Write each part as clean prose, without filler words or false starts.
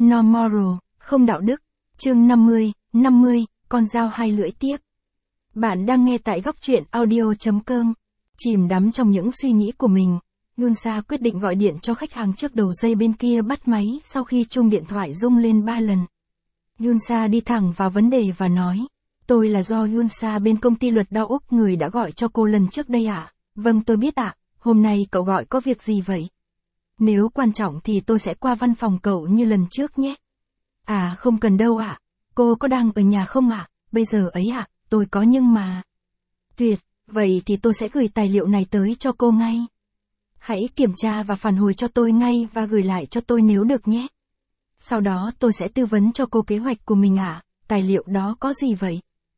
No moral, không đạo đức. Chương 50, con dao hai lưỡi tiếp. Bạn đang nghe tại góc truyện audio.com. Chìm đắm trong những suy nghĩ của mình, Yunsa quyết định gọi điện cho khách hàng trước đầu dây bên kia bắt máy sau khi chuông điện thoại rung lên 3 lần. Yunsa đi thẳng vào vấn đề và nói, tôi là do Yunsa bên công ty luật đao Úc người đã gọi cho cô lần trước đây ạ. Vâng tôi biết ạ, hôm nay cậu gọi có việc gì vậy? Nếu quan trọng thì tôi sẽ qua văn phòng cậu như lần trước nhé. À không cần đâu ạ, cô có đang ở nhà không ạ? Bây giờ ấy ạ, tôi có nhưng mà... Tuyệt, vậy thì tôi sẽ gửi tài liệu này tới cho cô ngay. Hãy kiểm tra và phản hồi cho tôi ngay và gửi lại cho tôi nếu được nhé. Sau đó tôi sẽ tư vấn cho cô kế hoạch của mình ạ. Tài liệu đó có gì vậy?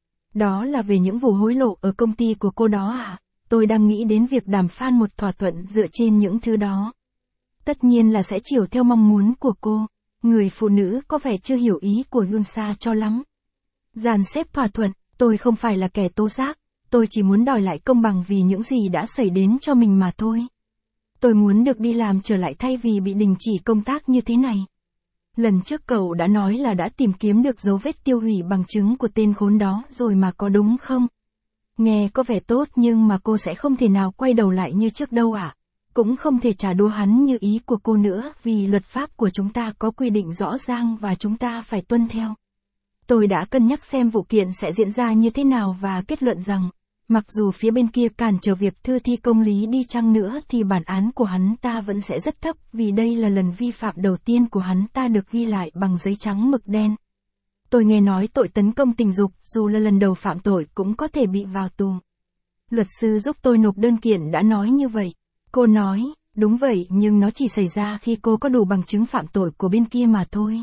Đó là về những vụ hối lộ ở công ty của cô đó ạ. Tôi đang nghĩ đến việc đàm phán một thỏa thuận dựa trên những thứ đó. Tất nhiên là sẽ chiều theo mong muốn của cô. Người phụ nữ có vẻ chưa hiểu ý của Yunsa cho lắm. Dàn xếp thỏa thuận, tôi không phải là kẻ tố giác, tôi chỉ muốn đòi lại công bằng vì những gì đã xảy đến cho mình mà thôi. Tôi muốn được đi làm trở lại thay vì bị đình chỉ công tác như thế này. Lần trước cậu đã nói là đã tìm kiếm được dấu vết tiêu hủy bằng chứng của tên khốn đó rồi mà có đúng không? Nghe có vẻ tốt nhưng mà cô sẽ không thể nào quay đầu lại như trước đâu ạ. Cũng không thể trả đũa hắn như ý của cô nữa vì luật pháp của chúng ta có quy định rõ ràng và chúng ta phải tuân theo. Tôi đã cân nhắc xem vụ kiện sẽ diễn ra như thế nào và kết luận rằng, mặc dù phía bên kia cản trở việc thư thi công lý đi chăng nữa thì bản án của hắn ta vẫn sẽ rất thấp vì đây là lần vi phạm đầu tiên của hắn ta được ghi lại bằng giấy trắng mực đen. Tôi nghe nói tội tấn công tình dục dù là lần đầu phạm tội cũng có thể bị vào tù. Luật sư giúp tôi nộp đơn kiện đã nói như vậy. Cô nói, đúng vậy nhưng nó chỉ xảy ra khi cô có đủ bằng chứng phạm tội của bên kia mà thôi.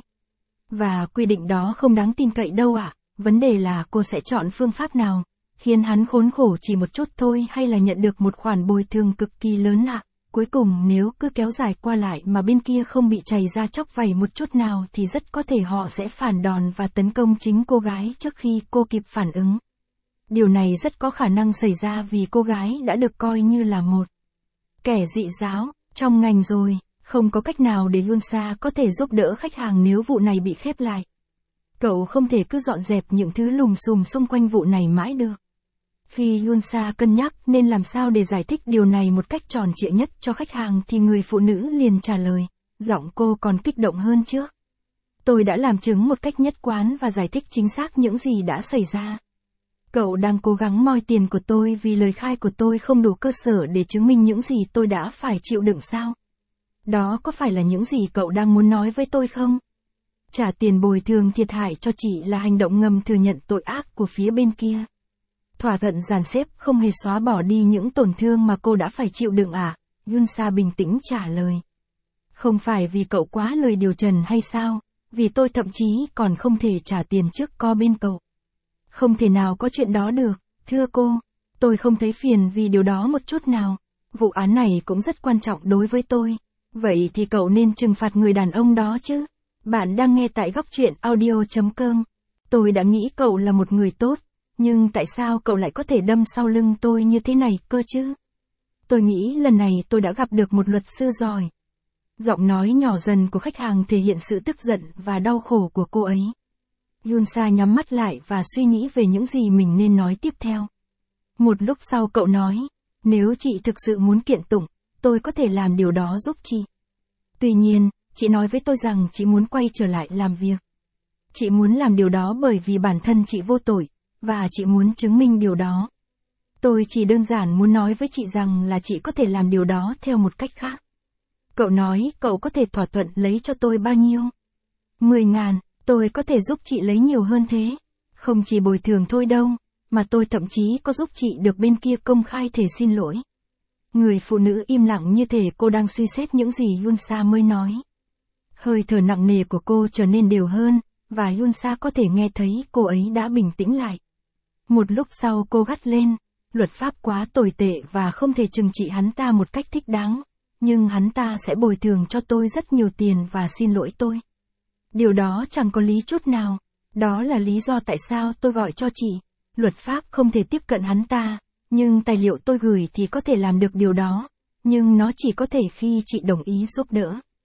Và quy định đó không đáng tin cậy đâu ạ. Vấn đề là cô sẽ chọn phương pháp nào, khiến hắn khốn khổ chỉ một chút thôi hay là nhận được một khoản bồi thường cực kỳ lớn ạ. Cuối cùng nếu cứ kéo dài qua lại mà bên kia không bị chảy ra chóc vảy một chút nào thì rất có thể họ sẽ phản đòn và tấn công chính cô gái trước khi cô kịp phản ứng. Điều này rất có khả năng xảy ra vì cô gái đã được coi như là một kẻ dị giáo trong ngành rồi. Không có cách nào để Yunsa có thể giúp đỡ khách hàng nếu vụ này bị khép lại. Cậu không thể cứ dọn dẹp những thứ lùm xùm xung quanh vụ này mãi được. Khi Yunsa cân nhắc nên làm sao để giải thích điều này một cách tròn trịa nhất cho khách hàng thì người phụ nữ liền trả lời, giọng cô còn kích động hơn trước. Tôi đã làm chứng một cách nhất quán và giải thích chính xác những gì đã xảy ra. Cậu đang cố gắng moi tiền của tôi vì lời khai của tôi không đủ cơ sở để chứng minh những gì tôi đã phải chịu đựng sao? Đó có phải là những gì cậu đang muốn nói với tôi không? Trả tiền bồi thường thiệt hại cho chị là hành động ngầm thừa nhận tội ác của phía bên kia. Thỏa thuận dàn xếp không hề xóa bỏ đi những tổn thương mà cô đã phải chịu đựng à? Yunsa bình tĩnh trả lời. Không phải vì cậu quá lời điều trần hay sao? Vì tôi thậm chí còn không thể trả tiền trước co bên cậu. Không thể nào có chuyện đó được, thưa cô. Tôi không thấy phiền vì điều đó một chút nào. Vụ án này cũng rất quan trọng đối với tôi. Vậy thì cậu nên trừng phạt người đàn ông đó chứ. Bạn đang nghe tại góc truyện audio.com. Tôi đã nghĩ cậu là một người tốt, nhưng tại sao cậu lại có thể đâm sau lưng tôi như thế này cơ chứ? Tôi nghĩ lần này tôi đã gặp được một luật sư giỏi. Giọng nói nhỏ dần của khách hàng thể hiện sự tức giận và đau khổ của cô ấy. Yunsa nhắm mắt lại và suy nghĩ về những gì mình nên nói tiếp theo. Một lúc sau cậu nói, nếu chị thực sự muốn kiện tụng, tôi có thể làm điều đó giúp chị. Tuy nhiên, chị nói với tôi rằng chị muốn quay trở lại làm việc. Chị muốn làm điều đó bởi vì bản thân chị vô tội, và chị muốn chứng minh điều đó. Tôi chỉ đơn giản muốn nói với chị rằng là chị có thể làm điều đó theo một cách khác. Cậu nói cậu có thể thỏa thuận lấy cho tôi bao nhiêu? 10.000, tôi có thể giúp chị lấy nhiều hơn thế. Không chỉ bồi thường thôi đâu, mà tôi thậm chí có giúp chị được bên kia công khai thể xin lỗi. Người phụ nữ im lặng như thể cô đang suy xét những gì Yunsa mới nói. Hơi thở nặng nề của cô trở nên đều hơn, và Yunsa có thể nghe thấy cô ấy đã bình tĩnh lại. Một lúc sau cô gắt lên, luật pháp quá tồi tệ và không thể trừng trị hắn ta một cách thích đáng, nhưng hắn ta sẽ bồi thường cho tôi rất nhiều tiền và xin lỗi tôi. Điều đó chẳng có lý chút nào, đó là lý do tại sao tôi gọi cho chị. Luật pháp không thể tiếp cận hắn ta, nhưng tài liệu tôi gửi thì có thể làm được điều đó, nhưng nó chỉ có thể khi chị đồng ý giúp đỡ.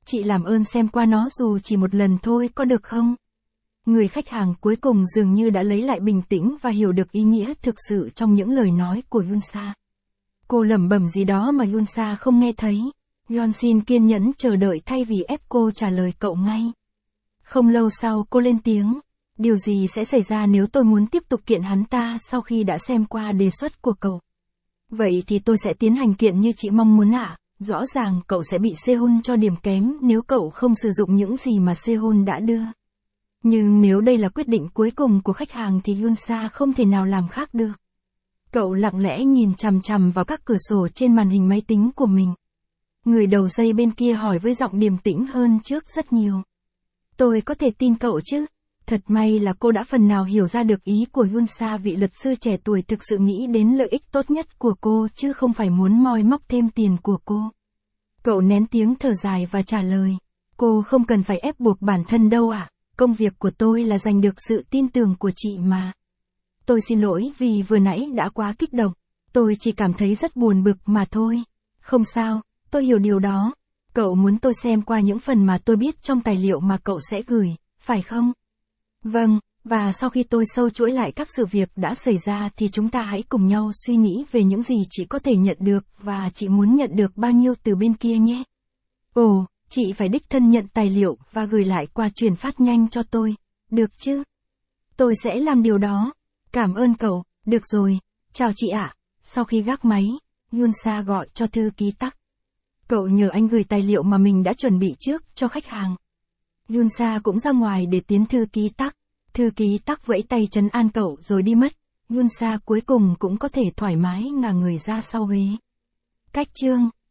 Chị làm ơn xem qua nó dù chỉ một lần thôi có được không? Người khách hàng cuối cùng dường như đã lấy lại bình tĩnh và hiểu được ý nghĩa thực sự trong những lời nói của Yunsa. Cô lẩm bẩm gì đó mà Yunsa không nghe thấy. Yeonsin kiên nhẫn chờ đợi thay vì ép cô trả lời cậu ngay. Không lâu sau cô lên tiếng. Điều gì sẽ xảy ra nếu tôi muốn tiếp tục kiện hắn ta sau khi đã xem qua đề xuất của cậu? Vậy thì tôi sẽ tiến hành kiện như chị mong muốn ạ. Rõ ràng cậu sẽ bị Sehun cho điểm kém nếu cậu không sử dụng những gì mà Sehun đã đưa. Nhưng nếu đây là quyết định cuối cùng của khách hàng thì Yunsa không thể nào làm khác được. Cậu lặng lẽ nhìn chằm chằm vào các cửa sổ trên màn hình máy tính của mình. Người đầu dây bên kia hỏi với giọng điềm tĩnh hơn trước rất nhiều. Tôi có thể tin cậu chứ? Thật may là cô đã phần nào hiểu ra được ý của Yunsa, vị luật sư trẻ tuổi thực sự nghĩ đến lợi ích tốt nhất của cô chứ không phải muốn moi móc thêm tiền của cô. Cậu nén tiếng thở dài và trả lời. Cô không cần phải ép buộc bản thân đâu ạ. Công việc của tôi là giành được sự tin tưởng của chị mà. Tôi xin lỗi vì vừa nãy đã quá kích động. Tôi chỉ cảm thấy rất buồn bực mà thôi. Không sao, tôi hiểu điều đó. Cậu muốn tôi xem qua những phần mà tôi biết trong tài liệu mà cậu sẽ gửi, phải không? Vâng, và sau khi tôi sâu chuỗi lại các sự việc đã xảy ra thì chúng ta hãy cùng nhau suy nghĩ về những gì chị có thể nhận được và chị muốn nhận được bao nhiêu từ bên kia nhé. Ồ, chị phải đích thân nhận tài liệu và gửi lại qua truyền phát nhanh cho tôi, được chứ? Tôi sẽ làm điều đó. Cảm ơn cậu, được rồi, chào chị ạ. Sau khi gác máy, Yunsa gọi cho thư ký Tắc. Cậu nhờ anh gửi tài liệu mà mình đã chuẩn bị trước cho khách hàng. Yunsa cũng ra ngoài để tiến thư ký Tắc. Thư ký Tắc vẫy tay trấn an cậu rồi đi mất. Yunsa cuối cùng cũng có thể thoải mái ngả người ra sau ghế. Cách chương